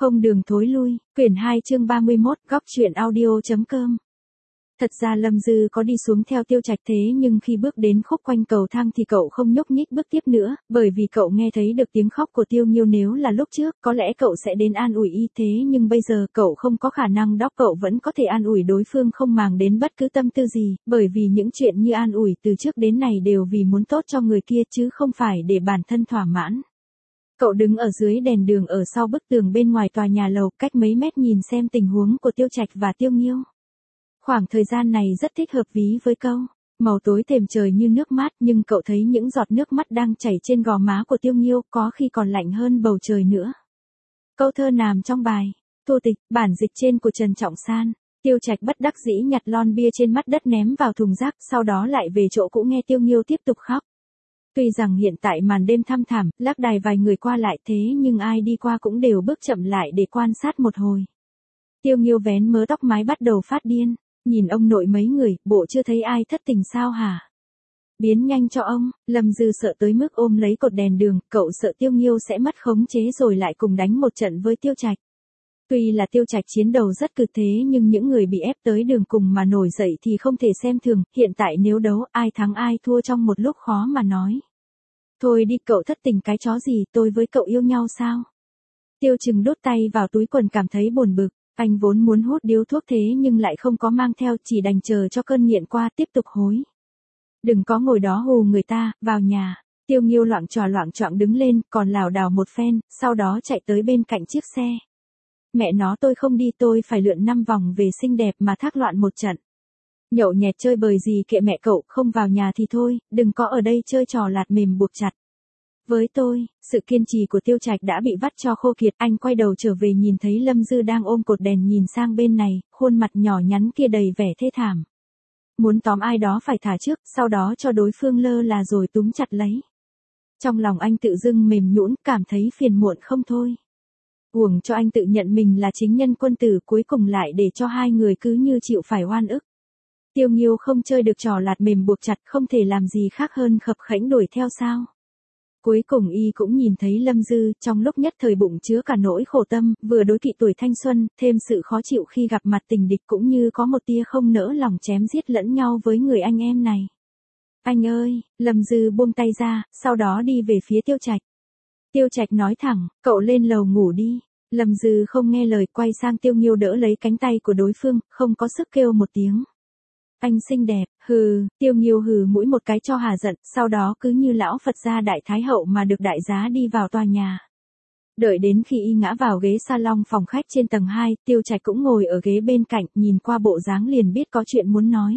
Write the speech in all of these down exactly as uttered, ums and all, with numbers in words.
Không đường thối lui, quyển hai chương ba mươi mốt, góc truyện audio.com. Thật ra Lâm Dư có đi xuống theo Tiêu Trạch thế nhưng khi bước đến khúc quanh cầu thang thì cậu không nhúc nhích bước tiếp nữa, bởi vì cậu nghe thấy được tiếng khóc của Tiêu Nghiêu. Nếu là lúc trước, có lẽ cậu sẽ đến an ủi y thế nhưng bây giờ cậu không có khả năng đó. Cậu vẫn có thể an ủi đối phương không màng đến bất cứ tâm tư gì, bởi vì những chuyện như an ủi từ trước đến nay đều vì muốn tốt cho người kia chứ không phải để bản thân thỏa mãn. Cậu đứng ở dưới đèn đường ở sau bức tường bên ngoài tòa nhà lầu, cách mấy mét nhìn xem tình huống của Tiêu Trạch và Tiêu Nghiêu. Khoảng thời gian này rất thích hợp ví với câu, màu tối thềm trời như nước mát, nhưng cậu thấy những giọt nước mắt đang chảy trên gò má của Tiêu Nghiêu, có khi còn lạnh hơn bầu trời nữa. Câu thơ nằm trong bài, thu tịch, bản dịch trên của Trần Trọng San. Tiêu Trạch bất đắc dĩ nhặt lon bia trên mặt đất ném vào thùng rác, sau đó lại về chỗ cũ nghe Tiêu Nghiêu tiếp tục khóc. Tuy rằng hiện tại màn đêm thăm thẳm, lác đài vài người qua lại thế nhưng ai đi qua cũng đều bước chậm lại để quan sát một hồi. Tiêu Nghiêu vén mớ tóc mái bắt đầu phát điên, nhìn ông nội mấy người, bộ chưa thấy ai thất tình sao hả? Biến nhanh cho ông. Lâm Dư sợ tới mức ôm lấy cột đèn đường, cậu sợ Tiêu Nghiêu sẽ mất khống chế rồi lại cùng đánh một trận với Tiêu Trạch. Tuy là Tiêu Trạch chiến đầu rất cực thế nhưng những người bị ép tới đường cùng mà nổi dậy thì không thể xem thường, hiện tại nếu đấu ai thắng ai thua trong một lúc khó mà nói. Thôi đi, cậu thất tình cái chó gì, tôi với cậu yêu nhau sao? Tiêu Trừng đốt tay vào túi quần cảm thấy buồn bực, anh vốn muốn hút điếu thuốc thế nhưng lại không có mang theo, chỉ đành chờ cho cơn nghiện qua tiếp tục hối. Đừng có ngồi đó hù người ta, vào nhà. Tiêu Nghiêu loạng trò loạng choạng đứng lên, còn lảo đảo một phen, sau đó chạy tới bên cạnh chiếc xe. Mẹ nó, tôi không đi, tôi phải lượn năm vòng về xinh đẹp mà thác loạn một trận. Nhậu nhẹt chơi bời gì kệ mẹ cậu, không vào nhà thì thôi, đừng có ở đây chơi trò lạt mềm buộc chặt. Với tôi, sự kiên trì của Tiêu Trạch đã bị vắt cho khô kiệt, anh quay đầu trở về nhìn thấy Lâm Dư đang ôm cột đèn nhìn sang bên này, khuôn mặt nhỏ nhắn kia đầy vẻ thê thảm. Muốn tóm ai đó phải thả trước, sau đó cho đối phương lơ là rồi túm chặt lấy. Trong lòng anh tự dưng mềm nhũn, cảm thấy phiền muộn không thôi. Uổng cho anh tự nhận mình là chính nhân quân tử, cuối cùng lại để cho hai người cứ như chịu phải oan ức. Tiêu Nghiêu không chơi được trò lạt mềm buộc chặt, không thể làm gì khác hơn khập khẽnh đuổi theo sao. Cuối cùng y cũng nhìn thấy Lâm Dư, trong lúc nhất thời bụng chứa cả nỗi khổ tâm, vừa đối kỵ tuổi thanh xuân, thêm sự khó chịu khi gặp mặt tình địch cũng như có một tia không nỡ lòng chém giết lẫn nhau với người anh em này. Anh ơi, Lâm Dư buông tay ra, sau đó đi về phía Tiêu Trạch. Tiêu Trạch nói thẳng, cậu lên lầu ngủ đi. Lâm Dư không nghe lời, quay sang Tiêu Nghiêu đỡ lấy cánh tay của đối phương, không có sức kêu một tiếng. Anh xinh đẹp, hừ. Tiêu Nghiêu hừ mũi một cái cho hà giận, sau đó cứ như lão Phật gia đại thái hậu mà được đại giá đi vào tòa nhà. Đợi đến khi y ngã vào ghế salon phòng khách trên tầng hai, Tiêu Trạch cũng ngồi ở ghế bên cạnh, nhìn qua bộ dáng liền biết có chuyện muốn nói.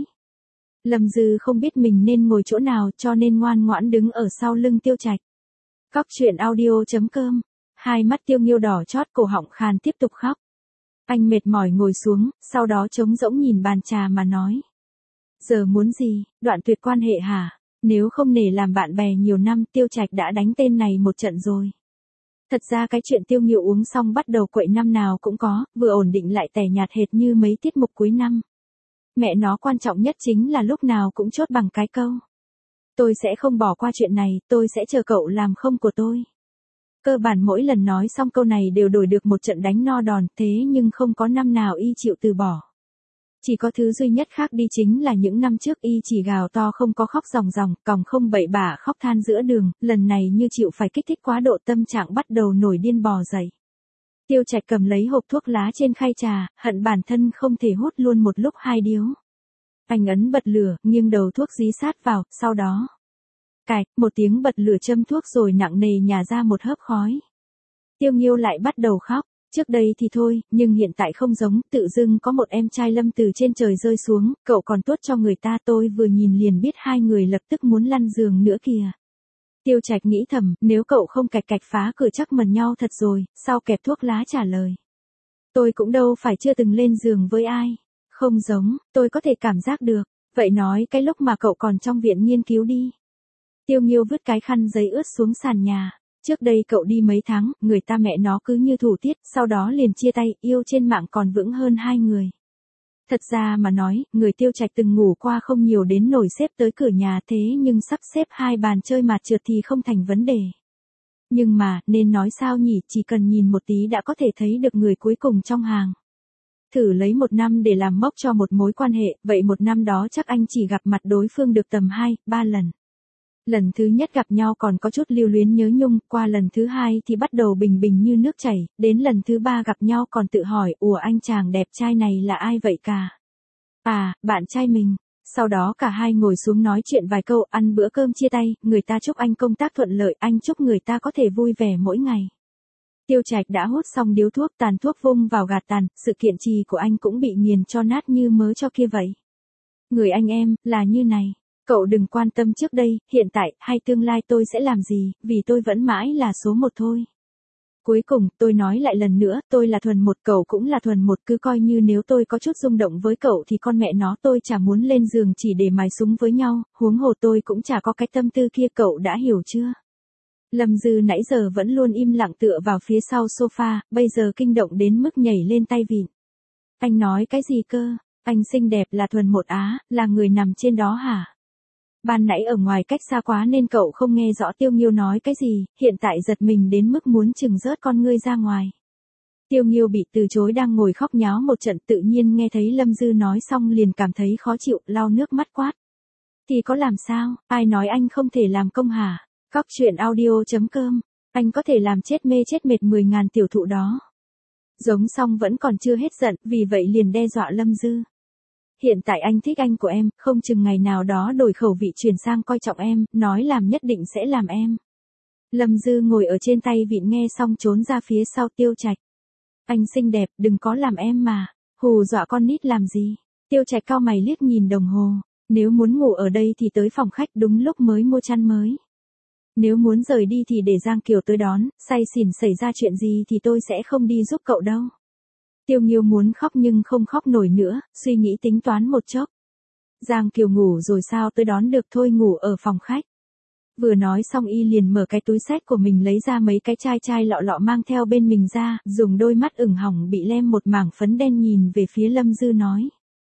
Lâm Dư không biết mình nên ngồi chỗ nào cho nên ngoan ngoãn đứng ở sau lưng Tiêu Trạch. Góc truyện audio.com. Hai mắt Tiêu Nghiêu đỏ chót, cổ họng khàn tiếp tục khóc. Anh mệt mỏi ngồi xuống, sau đó trống rỗng nhìn bàn trà mà nói. Giờ muốn gì, đoạn tuyệt quan hệ hả? Nếu không nể làm bạn bè nhiều năm, Tiêu Trạch đã đánh tên này một trận rồi. Thật ra cái chuyện Tiêu Nghiêu uống xong bắt đầu quậy năm nào cũng có, vừa ổn định lại tẻ nhạt hệt như mấy tiết mục cuối năm. Mẹ nó quan trọng nhất chính là lúc nào cũng chốt bằng cái câu. Tôi sẽ không bỏ qua chuyện này, tôi sẽ chờ cậu làm không của tôi. Cơ bản mỗi lần nói xong câu này đều đổi được một trận đánh no đòn, thế nhưng không có năm nào y chịu từ bỏ. Chỉ có thứ duy nhất khác đi chính là những năm trước y chỉ gào to không có khóc ròng ròng, còng không bậy bạ khóc than giữa đường, lần này như chịu phải kích thích quá độ tâm trạng bắt đầu nổi điên bò dậy. Tiêu Trạch cầm lấy hộp thuốc lá trên khay trà, hận bản thân không thể hút luôn một lúc hai điếu. Anh ấn bật lửa, nghiêng đầu thuốc dí sát vào, sau đó. Cạch, một tiếng bật lửa châm thuốc rồi nặng nề nhả ra một hớp khói. Tiêu Nghiêu lại bắt đầu khóc. Trước đây thì thôi, nhưng hiện tại không giống, tự dưng có một em trai Lâm từ trên trời rơi xuống, cậu còn tuốt cho người ta, tôi vừa nhìn liền biết hai người lập tức muốn lăn giường nữa kìa. Tiêu Trạch nghĩ thầm, nếu cậu không cạch cạch phá cửa chắc mần nhau thật rồi, sau kẹp thuốc lá trả lời. Tôi cũng đâu phải chưa từng lên giường với ai. Không giống, tôi có thể cảm giác được. Vậy nói cái lúc mà cậu còn trong viện nghiên cứu đi. Tiêu Nghiêu vứt cái khăn giấy ướt xuống sàn nhà. Trước đây cậu đi mấy tháng, người ta mẹ nó cứ như thủ tiết, sau đó liền chia tay, yêu trên mạng còn vững hơn hai người. Thật ra mà nói, người Tiêu Trạch từng ngủ qua không nhiều đến nổi xếp tới cửa nhà thế nhưng sắp xếp hai bàn chơi mạt trượt thì không thành vấn đề. Nhưng mà, nên nói sao nhỉ, chỉ cần nhìn một tí đã có thể thấy được người cuối cùng trong hàng. Thử lấy một năm để làm mốc cho một mối quan hệ, vậy một năm đó chắc anh chỉ gặp mặt đối phương được tầm hai, ba lần. Lần thứ nhất gặp nhau còn có chút lưu luyến nhớ nhung, qua lần thứ hai thì bắt đầu bình bình như nước chảy, đến lần thứ ba gặp nhau còn tự hỏi, ủa anh chàng đẹp trai này là ai vậy cả? À, bạn trai mình. Sau đó cả hai ngồi xuống nói chuyện vài câu, ăn bữa cơm chia tay, người ta chúc anh công tác thuận lợi, anh chúc người ta có thể vui vẻ mỗi ngày. Tiêu Trạch đã hút xong điếu thuốc, tàn thuốc vung vào gạt tàn, sự kiện trì của anh cũng bị nghiền cho nát như mớ cho kia vậy. Người anh em, là như này. Cậu đừng quan tâm trước đây, hiện tại, hay tương lai tôi sẽ làm gì, vì tôi vẫn mãi là số một thôi. Cuối cùng, tôi nói lại lần nữa, tôi là thuần một, cậu cũng là thuần một, cứ coi như nếu tôi có chút rung động với cậu thì con mẹ nó tôi chả muốn lên giường chỉ để mài súng với nhau, huống hồ tôi cũng chả có cái tâm tư kia, cậu đã hiểu chưa? Lâm Dư nãy giờ vẫn luôn im lặng tựa vào phía sau sofa, bây giờ kinh động đến mức nhảy lên tay vịn. Anh nói cái gì cơ? Anh xinh đẹp là thuần một á, là người nằm trên đó hả? Ban nãy ở ngoài cách xa quá nên cậu không nghe rõ Tiêu Nghiêu nói cái gì, hiện tại giật mình đến mức muốn chừng rớt con ngươi ra ngoài. Tiêu Nghiêu bị từ chối đang ngồi khóc nháo một trận, tự nhiên nghe thấy Lâm Dư nói xong liền cảm thấy khó chịu, lau nước mắt quát. Thì có làm sao, ai nói anh không thể làm công hả? Cóc truyện audio chấm com, anh có thể làm chết mê chết mệt mười ngàn tiểu thụ đó. Giống xong vẫn còn chưa hết giận, vì vậy liền đe dọa Lâm Dư. Hiện tại anh thích anh của em, không chừng ngày nào đó đổi khẩu vị chuyển sang coi trọng em, nói làm nhất định sẽ làm em. Lâm Dư ngồi ở trên tay vịn nghe xong trốn ra phía sau Tiêu Trạch. Anh xinh đẹp, đừng có làm em mà, hù dọa con nít làm gì. Tiêu Trạch cau mày liếc nhìn đồng hồ, nếu muốn ngủ ở đây thì tới phòng khách đúng lúc mới mua chăn mới. Nếu muốn rời đi thì để Giang Kiều tới đón, say xỉn xảy ra chuyện gì thì tôi sẽ không đi giúp cậu đâu. Tiêu Nghiêu muốn khóc nhưng không khóc nổi nữa, suy nghĩ tính toán một chốc. Giang Kiều ngủ rồi sao tôi đón được, thôi ngủ ở phòng khách. Vừa nói xong y liền mở cái túi xách của mình lấy ra mấy cái chai chai lọ lọ mang theo bên mình ra, dùng đôi mắt ửng hồng bị lem một mảng phấn đen nhìn về phía Lâm Dư nói.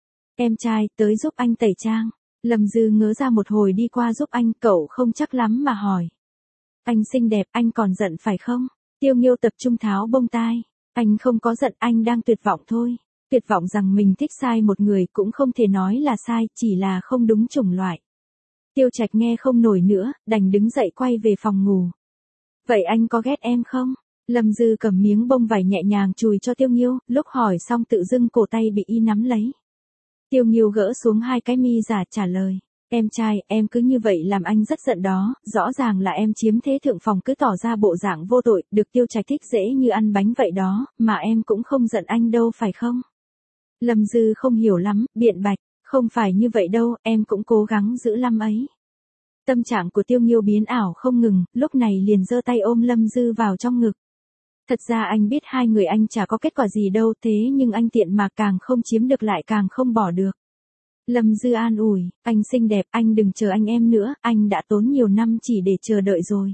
Em trai, tới giúp anh tẩy trang. Lâm Dư ngớ ra một hồi đi qua giúp anh, cậu không chắc lắm mà hỏi. Anh xinh đẹp, anh còn giận phải không? Tiêu Nghiêu tập trung tháo bông tai. Anh không có giận, anh đang tuyệt vọng thôi. Tuyệt vọng rằng mình thích sai một người cũng không thể nói là sai, chỉ là không đúng chủng loại. Tiêu Trạch nghe không nổi nữa, đành đứng dậy quay về phòng ngủ. Vậy anh có ghét em không? Lâm Dư cầm miếng bông vải nhẹ nhàng chùi cho Tiêu Nghiêu, lúc hỏi xong tự dưng cổ tay bị y nắm lấy. Tiêu Nghiêu gỡ xuống hai cái mi giả trả lời. Em trai, em cứ như vậy làm anh rất giận đó, rõ ràng là em chiếm thế thượng phòng cứ tỏ ra bộ dạng vô tội, được Tiêu Trạch thích dễ như ăn bánh vậy đó, mà em cũng không giận anh đâu phải không? Lâm Dư không hiểu lắm, biện bạch, không phải như vậy đâu, em cũng cố gắng giữ lắm ấy. Tâm trạng của Tiêu Nghiêu biến ảo không ngừng, lúc này liền giơ tay ôm Lâm Dư vào trong ngực. Thật ra anh biết hai người anh chả có kết quả gì đâu, thế nhưng anh tiện mà càng không chiếm được lại càng không bỏ được. Lâm Dư an ủi, anh xinh đẹp, anh đừng chờ anh em nữa, anh đã tốn nhiều năm chỉ để chờ đợi rồi.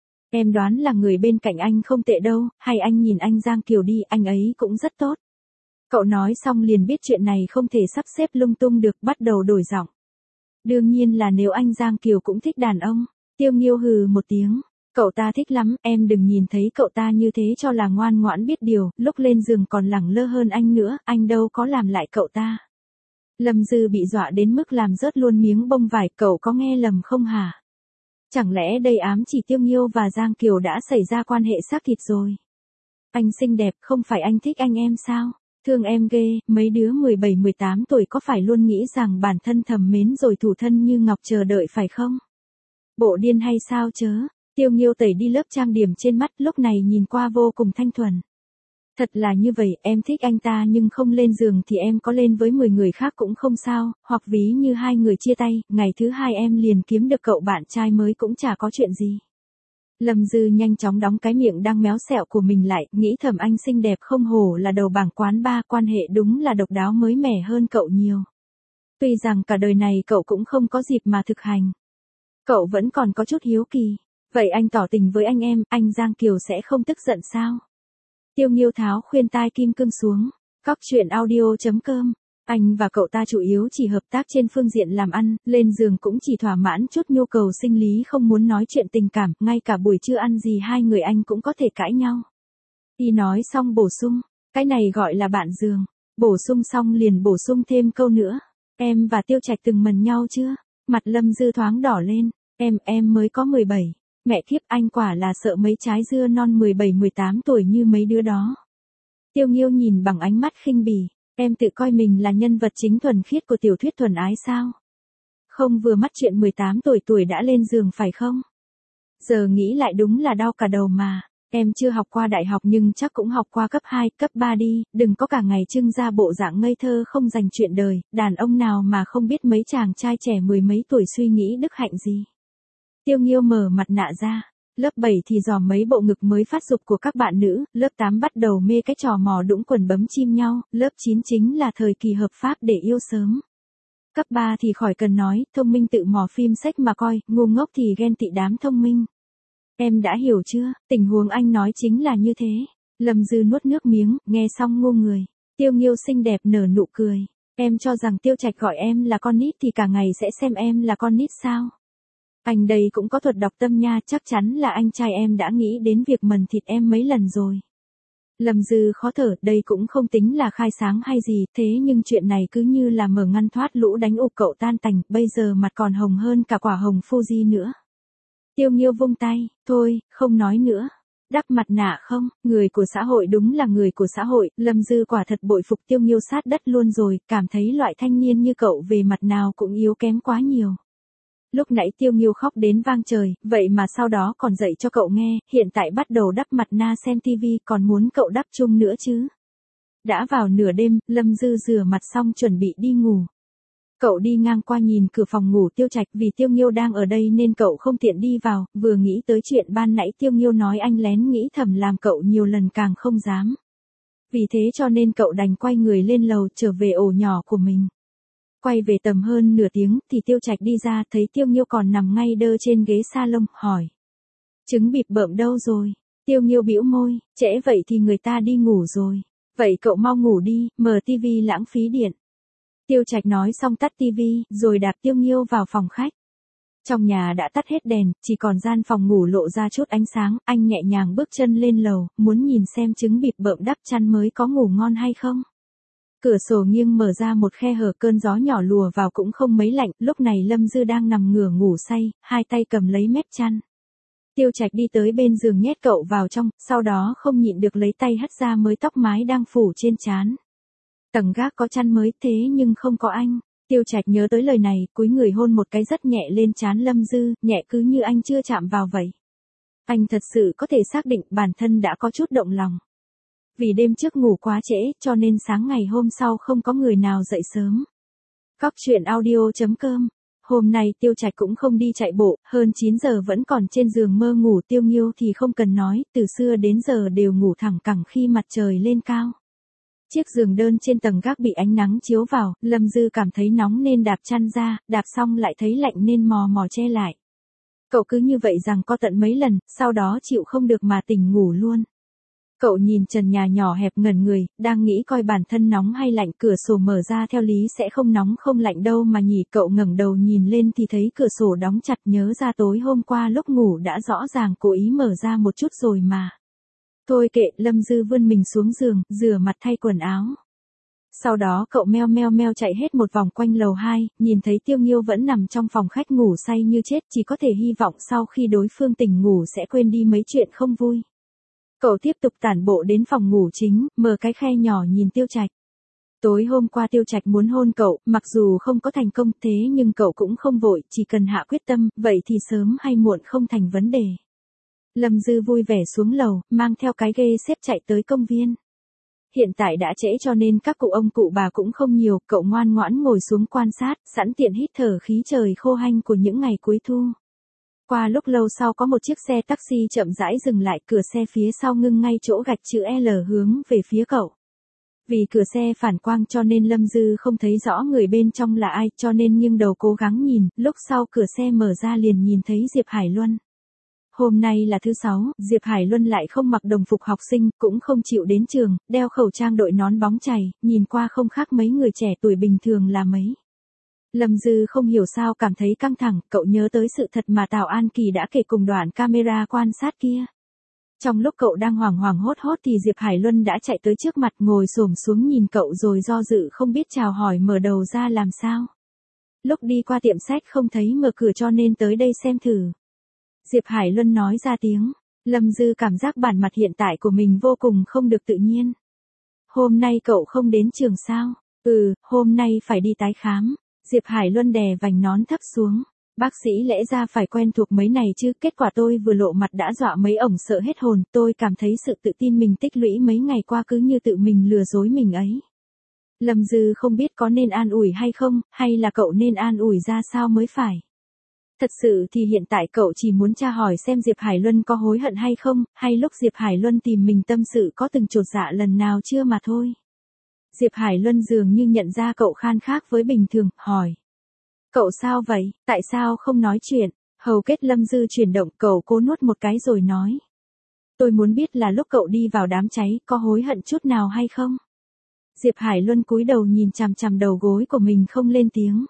Em đoán là người bên cạnh anh không tệ đâu, hay anh nhìn anh Giang Kiều đi, anh ấy cũng rất tốt. Cậu nói xong liền biết chuyện này không thể sắp xếp lung tung được, bắt đầu đổi giọng. Đương nhiên là nếu anh Giang Kiều cũng thích đàn ông. Tiêu Nghiêu hừ một tiếng. Cậu ta thích lắm, em đừng nhìn thấy cậu ta như thế cho là ngoan ngoãn biết điều, lúc lên giường còn lẳng lơ hơn anh nữa, anh đâu có làm lại cậu ta. Lâm Dư bị dọa đến mức làm rớt luôn miếng bông vải, cậu có nghe lầm không hả? Chẳng lẽ đây ám chỉ Tiêu Nghiêu và Giang Kiều đã xảy ra quan hệ xác thịt rồi? Anh xinh đẹp, không phải anh thích anh em sao? Thương em ghê, mấy đứa mười bảy mười tám tuổi có phải luôn nghĩ rằng bản thân thầm mến rồi thủ thân như ngọc chờ đợi phải không? Bộ điên hay sao chớ? Tiêu Nghiêu tẩy đi lớp trang điểm trên mắt, lúc này nhìn qua vô cùng thanh thuần. Thật là như vậy, em thích anh ta nhưng không lên giường thì em có lên với mười người khác cũng không sao, hoặc ví như hai người chia tay, ngày thứ hai em liền kiếm được cậu bạn trai mới cũng chả có chuyện gì. Lâm Dư nhanh chóng đóng cái miệng đang méo sẹo của mình lại, nghĩ thầm anh xinh đẹp không hổ là đầu bảng quán ba, quan hệ đúng là độc đáo mới mẻ hơn cậu nhiều. Tuy rằng cả đời này cậu cũng không có dịp mà thực hành. Cậu vẫn còn có chút hiếu kỳ. Vậy anh tỏ tình với anh em, anh Giang Kiều sẽ không tức giận sao? Tiêu Nghiêu tháo khuyên tai kim cương xuống. Cóc truyện audio chấm com Anh và cậu ta chủ yếu chỉ hợp tác trên phương diện làm ăn, lên giường cũng chỉ thỏa mãn chút nhu cầu sinh lý không muốn nói chuyện tình cảm, ngay cả buổi trưa ăn gì hai người anh cũng có thể cãi nhau. Y nói xong bổ sung, cái này gọi là bạn giường. Bổ sung xong liền bổ sung thêm câu nữa. Em và Tiêu Trạch từng mần nhau chưa? Mặt Lâm Dư thoáng đỏ lên. Em, em mới có mười bảy. Mẹ kiếp, anh quả là sợ mấy trái dưa non mười bảy mười tám tuổi như mấy đứa đó. Tiêu Nghiêu nhìn bằng ánh mắt khinh bỉ. Em tự coi mình là nhân vật chính thuần khiết của tiểu thuyết thuần ái sao? Không vừa mắt chuyện mười tám tuổi tuổi đã lên giường phải không? Giờ nghĩ lại đúng là đau cả đầu mà. Em chưa học qua đại học nhưng chắc cũng học qua cấp hai, cấp ba đi, đừng có cả ngày trưng ra bộ dạng ngây thơ không dành chuyện đời, đàn ông nào mà không biết mấy chàng trai trẻ mười mấy tuổi suy nghĩ đức hạnh gì. Tiêu Nghiêu mở mặt nạ ra, lớp bảy thì dò mấy bộ ngực mới phát dục của các bạn nữ, lớp tám bắt đầu mê cái trò mò đũng quần bấm chim nhau, lớp chín chính là thời kỳ hợp pháp để yêu sớm. Cấp ba thì khỏi cần nói, thông minh tự mò phim sách mà coi, ngu ngốc thì ghen tị đám thông minh. Em đã hiểu chưa, tình huống anh nói chính là như thế. Lâm Dư nuốt nước miếng, nghe xong ngu người. Tiêu Nghiêu xinh đẹp nở nụ cười. Em cho rằng Tiêu Trạch gọi em là con nít thì cả ngày sẽ xem em là con nít sao? Anh đây cũng có thuật đọc tâm nha, chắc chắn là anh trai em đã nghĩ đến việc mần thịt em mấy lần rồi. Lâm Dư khó thở, đây cũng không tính là khai sáng hay gì, thế nhưng chuyện này cứ như là mở ngăn thoát lũ đánh ụp cậu tan tành, bây giờ mặt còn hồng hơn cả quả hồng Fuji nữa. Tiêu Nghiêu vung tay, thôi, không nói nữa. Đắp mặt nạ không, người của xã hội đúng là người của xã hội, Lâm Dư quả thật bội phục Tiêu Nghiêu sát đất luôn rồi, cảm thấy loại thanh niên như cậu về mặt nào cũng yếu kém quá nhiều. Lúc nãy Tiêu Nghiêu khóc đến vang trời, vậy mà sau đó còn dạy cho cậu nghe, hiện tại bắt đầu đắp mặt nạ xem tivi còn muốn cậu đắp chung nữa chứ. Đã vào nửa đêm, Lâm Dư rửa mặt xong chuẩn bị đi ngủ. Cậu đi ngang qua nhìn cửa phòng ngủ Tiêu Trạch, vì Tiêu Nghiêu đang ở đây nên cậu không tiện đi vào, vừa nghĩ tới chuyện ban nãy Tiêu Nghiêu nói anh lén nghĩ thầm làm cậu nhiều lần càng không dám. Vì thế cho nên cậu đành quay người lên lầu trở về ổ nhỏ của mình. Quay về tầm hơn nửa tiếng thì Tiêu Trạch đi ra thấy Tiêu Nghiêu còn nằm ngay đơ trên ghế salon, hỏi. Trứng bịp bợm đâu rồi? Tiêu Nghiêu bĩu môi, trễ vậy thì người ta đi ngủ rồi. Vậy cậu mau ngủ đi, mở tivi lãng phí điện. Tiêu Trạch nói xong tắt tivi, rồi đạp Tiêu Nghiêu vào phòng khách. Trong nhà đã tắt hết đèn, chỉ còn gian phòng ngủ lộ ra chút ánh sáng, anh nhẹ nhàng bước chân lên lầu, muốn nhìn xem trứng bịp bợm đắp chăn mới có ngủ ngon hay không. Cửa sổ nghiêng mở ra một khe hở, cơn gió nhỏ lùa vào cũng không mấy lạnh, lúc này Lâm Dư đang nằm ngửa ngủ say, hai tay cầm lấy mép chăn. Tiêu Trạch đi tới bên giường nhét cậu vào trong, sau đó không nhịn được lấy tay hất ra mới tóc mái đang phủ trên trán. Tầng gác có chăn mới thế nhưng không có anh. Tiêu Trạch nhớ tới lời này, cúi người hôn một cái rất nhẹ lên trán Lâm Dư, nhẹ cứ như anh chưa chạm vào vậy. Anh thật sự có thể xác định bản thân đã có chút động lòng. Vì đêm trước ngủ quá trễ, cho nên sáng ngày hôm sau không có người nào dậy sớm. Góc truyện audio chấm com. Hôm nay Tiêu Trạch cũng không đi chạy bộ, hơn chín giờ vẫn còn trên giường mơ ngủ. Tiêu Nghiêu thì không cần nói, từ xưa đến giờ đều ngủ thẳng cẳng khi mặt trời lên cao. Chiếc giường đơn trên tầng gác bị ánh nắng chiếu vào, Lâm Dư cảm thấy nóng nên đạp chăn ra, đạp xong lại thấy lạnh nên mò mò che lại. Cậu cứ như vậy rằng có tận mấy lần, sau đó chịu không được mà tỉnh ngủ luôn. Cậu nhìn trần nhà nhỏ hẹp ngẩn người, đang nghĩ coi bản thân nóng hay lạnh, cửa sổ mở ra theo lý sẽ không nóng không lạnh đâu mà nhỉ. Cậu ngẩng đầu nhìn lên thì thấy cửa sổ đóng chặt, nhớ ra tối hôm qua lúc ngủ đã rõ ràng cố ý mở ra một chút rồi mà. Thôi kệ, Lâm Dư vươn mình xuống giường, rửa mặt thay quần áo. Sau đó cậu meo meo meo chạy hết một vòng quanh lầu hai, nhìn thấy Tiêu Nghiêu vẫn nằm trong phòng khách ngủ say như chết, chỉ có thể hy vọng sau khi đối phương tỉnh ngủ sẽ quên đi mấy chuyện không vui. Cậu tiếp tục tản bộ đến phòng ngủ chính, mở cái khe nhỏ nhìn Tiêu Trạch. Tối hôm qua Tiêu Trạch muốn hôn cậu, mặc dù không có thành công thế nhưng cậu cũng không vội, chỉ cần hạ quyết tâm, vậy thì sớm hay muộn không thành vấn đề. Lâm Dư vui vẻ xuống lầu, mang theo cái ghê xếp chạy tới công viên. Hiện tại đã trễ cho nên các cụ ông cụ bà cũng không nhiều, cậu ngoan ngoãn ngồi xuống quan sát, sẵn tiện hít thở khí trời khô hanh của những ngày cuối thu. Qua lúc lâu sau có một chiếc xe taxi chậm rãi dừng lại, cửa xe phía sau ngưng ngay chỗ gạch chữ L hướng về phía cậu. Vì cửa xe phản quang cho nên Lâm Dư không thấy rõ người bên trong là ai, cho nên nghiêng đầu cố gắng nhìn, lúc sau cửa xe mở ra liền nhìn thấy Diệp Hải Luân. Hôm nay là thứ sáu, Diệp Hải Luân lại không mặc đồng phục học sinh, cũng không chịu đến trường, đeo khẩu trang đội nón bóng chày, nhìn qua không khác mấy người trẻ tuổi bình thường là mấy. Lâm Dư không hiểu sao cảm thấy căng thẳng, cậu nhớ tới sự thật mà Tào An Kỳ đã kể cùng đoạn camera quan sát kia. Trong lúc cậu đang hoảng hoảng hốt hốt thì Diệp Hải Luân đã chạy tới trước mặt ngồi xổm xuống nhìn cậu rồi do dự không biết chào hỏi mở đầu ra làm sao. Lúc đi qua tiệm sách không thấy mở cửa cho nên tới đây xem thử. Diệp Hải Luân nói ra tiếng. Lâm Dư cảm giác bản mặt hiện tại của mình vô cùng không được tự nhiên. Hôm nay cậu không đến trường sao? Ừ, hôm nay phải đi tái khám. Diệp Hải Luân đè vành nón thấp xuống. Bác sĩ lẽ ra phải quen thuộc mấy này chứ, kết quả tôi vừa lộ mặt đã dọa mấy ổng sợ hết hồn, tôi cảm thấy sự tự tin mình tích lũy mấy ngày qua cứ như tự mình lừa dối mình ấy. Lâm Dư không biết có nên an ủi hay không, hay là cậu nên an ủi ra sao mới phải. Thật sự thì hiện tại cậu chỉ muốn tra hỏi xem Diệp Hải Luân có hối hận hay không, hay lúc Diệp Hải Luân tìm mình tâm sự có từng chột dạ lần nào chưa mà thôi. Diệp Hải Luân dường như nhận ra cậu khan khác với bình thường, hỏi. Cậu sao vậy, tại sao không nói chuyện? Hầu kết Lâm Dư chuyển động, cậu cố nuốt một cái rồi nói. Tôi muốn biết là lúc cậu đi vào đám cháy có hối hận chút nào hay không? Diệp Hải Luân cúi đầu nhìn chằm chằm đầu gối của mình không lên tiếng.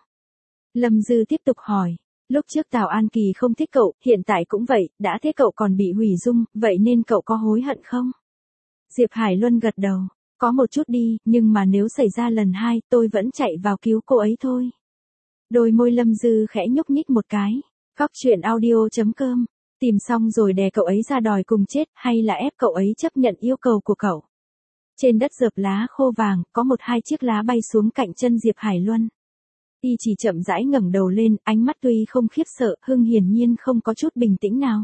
Lâm Dư tiếp tục hỏi. Lúc trước Tào An Kỳ không thích cậu, hiện tại cũng vậy, đã thế cậu còn bị hủy dung, vậy nên cậu có hối hận không? Diệp Hải Luân gật đầu. Có một chút đi, nhưng mà nếu xảy ra lần hai, tôi vẫn chạy vào cứu cô ấy thôi. Đôi môi Lâm Dư khẽ nhúc nhích một cái. Góc chuyện audio chấm com. Tìm xong rồi đè cậu ấy ra đòi cùng chết, hay là ép cậu ấy chấp nhận yêu cầu của cậu. Trên đất dợp lá khô vàng, có một hai chiếc lá bay xuống cạnh chân Diệp Hải Luân. Y chỉ chậm rãi ngẩng đầu lên, ánh mắt tuy không khiếp sợ, hưng hiển nhiên không có chút bình tĩnh nào.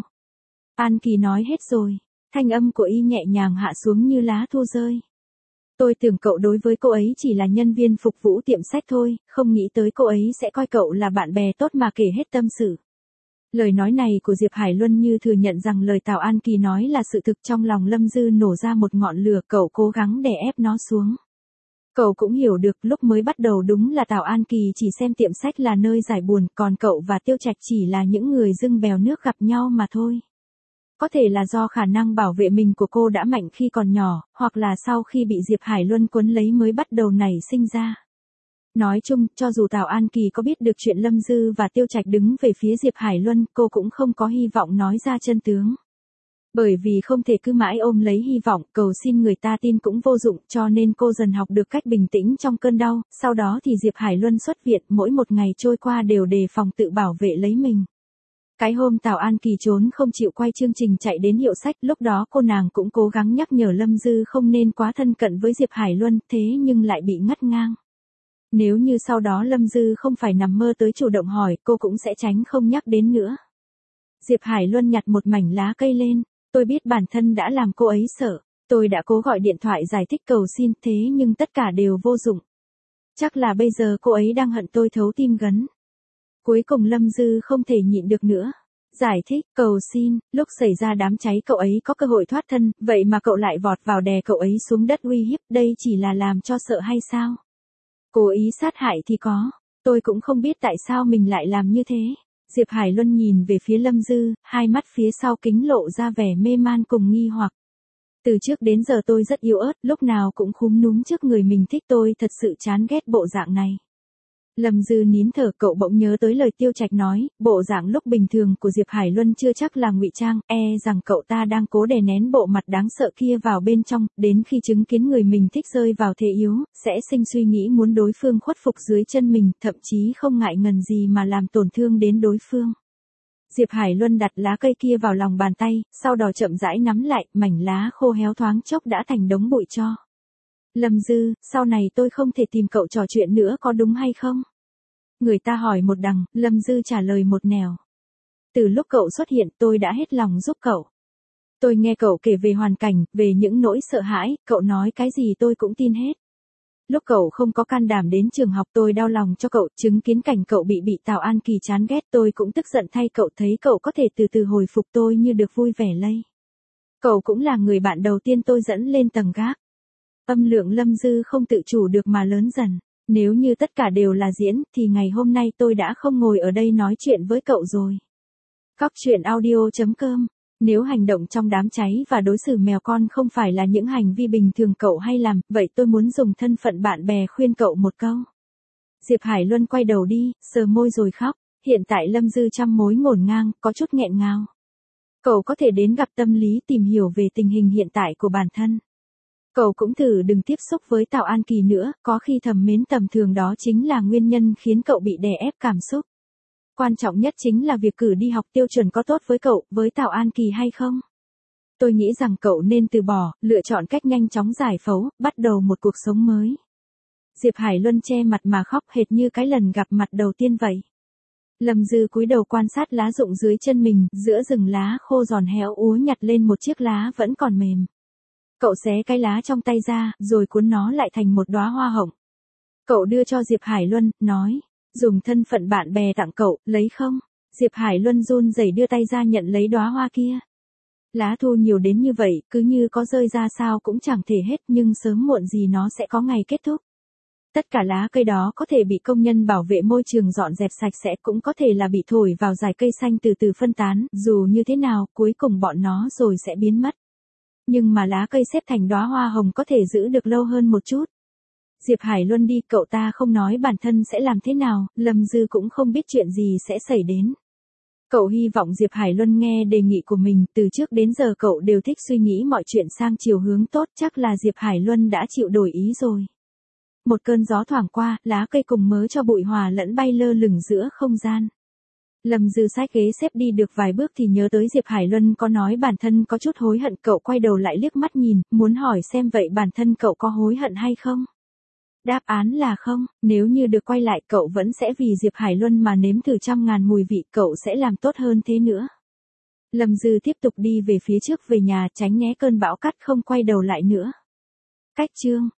An Kỳ nói hết rồi. Thanh âm của Y nhẹ nhàng hạ xuống như lá thu rơi. Tôi tưởng cậu đối với cô ấy chỉ là nhân viên phục vụ tiệm sách thôi, không nghĩ tới cô ấy sẽ coi cậu là bạn bè tốt mà kể hết tâm sự. Lời nói này của Diệp Hải Luân như thừa nhận rằng lời Tào An Kỳ nói là sự thực, trong lòng Lâm Dư nổ ra một ngọn lửa, cậu cố gắng đè ép nó xuống. Cậu cũng hiểu được lúc mới bắt đầu đúng là Tào An Kỳ chỉ xem tiệm sách là nơi giải buồn, còn cậu và Tiêu Trạch chỉ là những người dưng bèo nước gặp nhau mà thôi. Có thể là do khả năng bảo vệ mình của cô đã mạnh khi còn nhỏ, hoặc là sau khi bị Diệp Hải Luân cuốn lấy mới bắt đầu nảy sinh ra. Nói chung, cho dù Tào An Kỳ có biết được chuyện Lâm Dư và Tiêu Trạch đứng về phía Diệp Hải Luân, cô cũng không có hy vọng nói ra chân tướng. Bởi vì không thể cứ mãi ôm lấy hy vọng, cầu xin người ta tin cũng vô dụng, cho nên cô dần học được cách bình tĩnh trong cơn đau, sau đó thì Diệp Hải Luân xuất viện, mỗi một ngày trôi qua đều đề phòng tự bảo vệ lấy mình. Cái hôm Tào An Kỳ trốn không chịu quay chương trình chạy đến hiệu sách, lúc đó cô nàng cũng cố gắng nhắc nhở Lâm Dư không nên quá thân cận với Diệp Hải Luân, thế nhưng lại bị ngắt ngang. Nếu như sau đó Lâm Dư không phải nằm mơ tới chủ động hỏi, cô cũng sẽ tránh không nhắc đến nữa. Diệp Hải Luân nhặt một mảnh lá cây lên. Tôi biết bản thân đã làm cô ấy sợ. Tôi đã cố gọi điện thoại giải thích cầu xin, thế nhưng tất cả đều vô dụng. Chắc là bây giờ cô ấy đang hận tôi thấu tim gấn. Cuối cùng Lâm Dư không thể nhịn được nữa. Giải thích, cầu xin, lúc xảy ra đám cháy cậu ấy có cơ hội thoát thân, vậy mà cậu lại vọt vào đè cậu ấy xuống đất uy hiếp, đây chỉ là làm cho sợ hay sao? Cố ý sát hại thì có. Tôi cũng không biết tại sao mình lại làm như thế. Diệp Hải Luân nhìn về phía Lâm Dư, hai mắt phía sau kính lộ ra vẻ mê man cùng nghi hoặc. Từ trước đến giờ tôi rất yếu ớt, lúc nào cũng khúm núm trước người mình thích, tôi thật sự chán ghét bộ dạng này. Lâm Dư nín thở, cậu bỗng nhớ tới lời Tiêu Trạch nói, bộ dạng lúc bình thường của Diệp Hải Luân chưa chắc là ngụy trang, e rằng cậu ta đang cố đè nén bộ mặt đáng sợ kia vào bên trong, đến khi chứng kiến người mình thích rơi vào thế yếu, sẽ sinh suy nghĩ muốn đối phương khuất phục dưới chân mình, thậm chí không ngại ngần gì mà làm tổn thương đến đối phương. Diệp Hải Luân đặt lá cây kia vào lòng bàn tay, sau đó chậm rãi nắm lại, mảnh lá khô héo thoáng chốc đã thành đống bụi tro. Lâm Dư, sau này tôi không thể tìm cậu trò chuyện nữa có đúng hay không? Người ta hỏi một đằng, Lâm Dư trả lời một nẻo. Từ lúc cậu xuất hiện tôi đã hết lòng giúp cậu. Tôi nghe cậu kể về hoàn cảnh, về những nỗi sợ hãi, cậu nói cái gì tôi cũng tin hết. Lúc cậu không có can đảm đến trường học tôi đau lòng cho cậu, chứng kiến cảnh cậu bị bị Tào An Kỳ chán ghét tôi cũng tức giận thay cậu, thấy cậu có thể từ từ hồi phục tôi như được vui vẻ lây. Cậu cũng là người bạn đầu tiên tôi dẫn lên tầng gác. Âm lượng Lâm Dư không tự chủ được mà lớn dần. Nếu như tất cả đều là diễn, thì ngày hôm nay tôi đã không ngồi ở đây nói chuyện với cậu rồi. Góc chuyện audio chấm com Nếu hành động trong đám cháy và đối xử mèo con không phải là những hành vi bình thường cậu hay làm, vậy tôi muốn dùng thân phận bạn bè khuyên cậu một câu. Diệp Hải Luân quay đầu đi, sờ môi rồi khóc. Hiện tại Lâm Dư trăm mối ngổn ngang, có chút nghẹn ngào. Cậu có thể đến gặp tâm lý tìm hiểu về tình hình hiện tại của bản thân. Cậu cũng thử đừng tiếp xúc với Tào An Kỳ nữa, có khi thầm mến tầm thường đó chính là nguyên nhân khiến cậu bị đè ép cảm xúc. Quan trọng nhất chính là việc cử đi học tiêu chuẩn có tốt với cậu, với Tào An Kỳ hay không. Tôi nghĩ rằng cậu nên từ bỏ, lựa chọn cách nhanh chóng giải phẫu, bắt đầu một cuộc sống mới. Diệp Hải Luân che mặt mà khóc hệt như cái lần gặp mặt đầu tiên vậy. Lâm Dư cúi đầu quan sát lá rụng dưới chân mình, giữa rừng lá khô giòn héo úa nhặt lên một chiếc lá vẫn còn mềm. Cậu xé cái lá trong tay ra, rồi cuốn nó lại thành một đóa hoa hồng. Cậu đưa cho Diệp Hải Luân, nói, dùng thân phận bạn bè tặng cậu, lấy không? Diệp Hải Luân run rẩy đưa tay ra nhận lấy đóa hoa kia. Lá thu nhiều đến như vậy, cứ như có rơi ra sao cũng chẳng thể hết, nhưng sớm muộn gì nó sẽ có ngày kết thúc. Tất cả lá cây đó có thể bị công nhân bảo vệ môi trường dọn dẹp sạch sẽ, cũng có thể là bị thổi vào dải cây xanh từ từ phân tán, dù như thế nào, cuối cùng bọn nó rồi sẽ biến mất. Nhưng mà lá cây xếp thành đóa hoa hồng có thể giữ được lâu hơn một chút. Diệp Hải Luân đi, cậu ta không nói bản thân sẽ làm thế nào, Lâm Dư cũng không biết chuyện gì sẽ xảy đến. Cậu hy vọng Diệp Hải Luân nghe đề nghị của mình, từ trước đến giờ cậu đều thích suy nghĩ mọi chuyện sang chiều hướng tốt, chắc là Diệp Hải Luân đã chịu đổi ý rồi. Một cơn gió thoảng qua, lá cây cùng mớ cho bụi hòa lẫn bay lơ lửng giữa không gian. Lâm Dư xách ghế xếp đi được vài bước thì nhớ tới Diệp Hải Luân có nói bản thân có chút hối hận, cậu quay đầu lại liếc mắt nhìn, muốn hỏi xem vậy bản thân cậu có hối hận hay không? Đáp án là không, nếu như được quay lại cậu vẫn sẽ vì Diệp Hải Luân mà nếm thử trăm ngàn mùi vị, cậu sẽ làm tốt hơn thế nữa. Lâm Dư tiếp tục đi về phía trước về nhà, tránh né cơn bão cát, không quay đầu lại nữa. Cách chương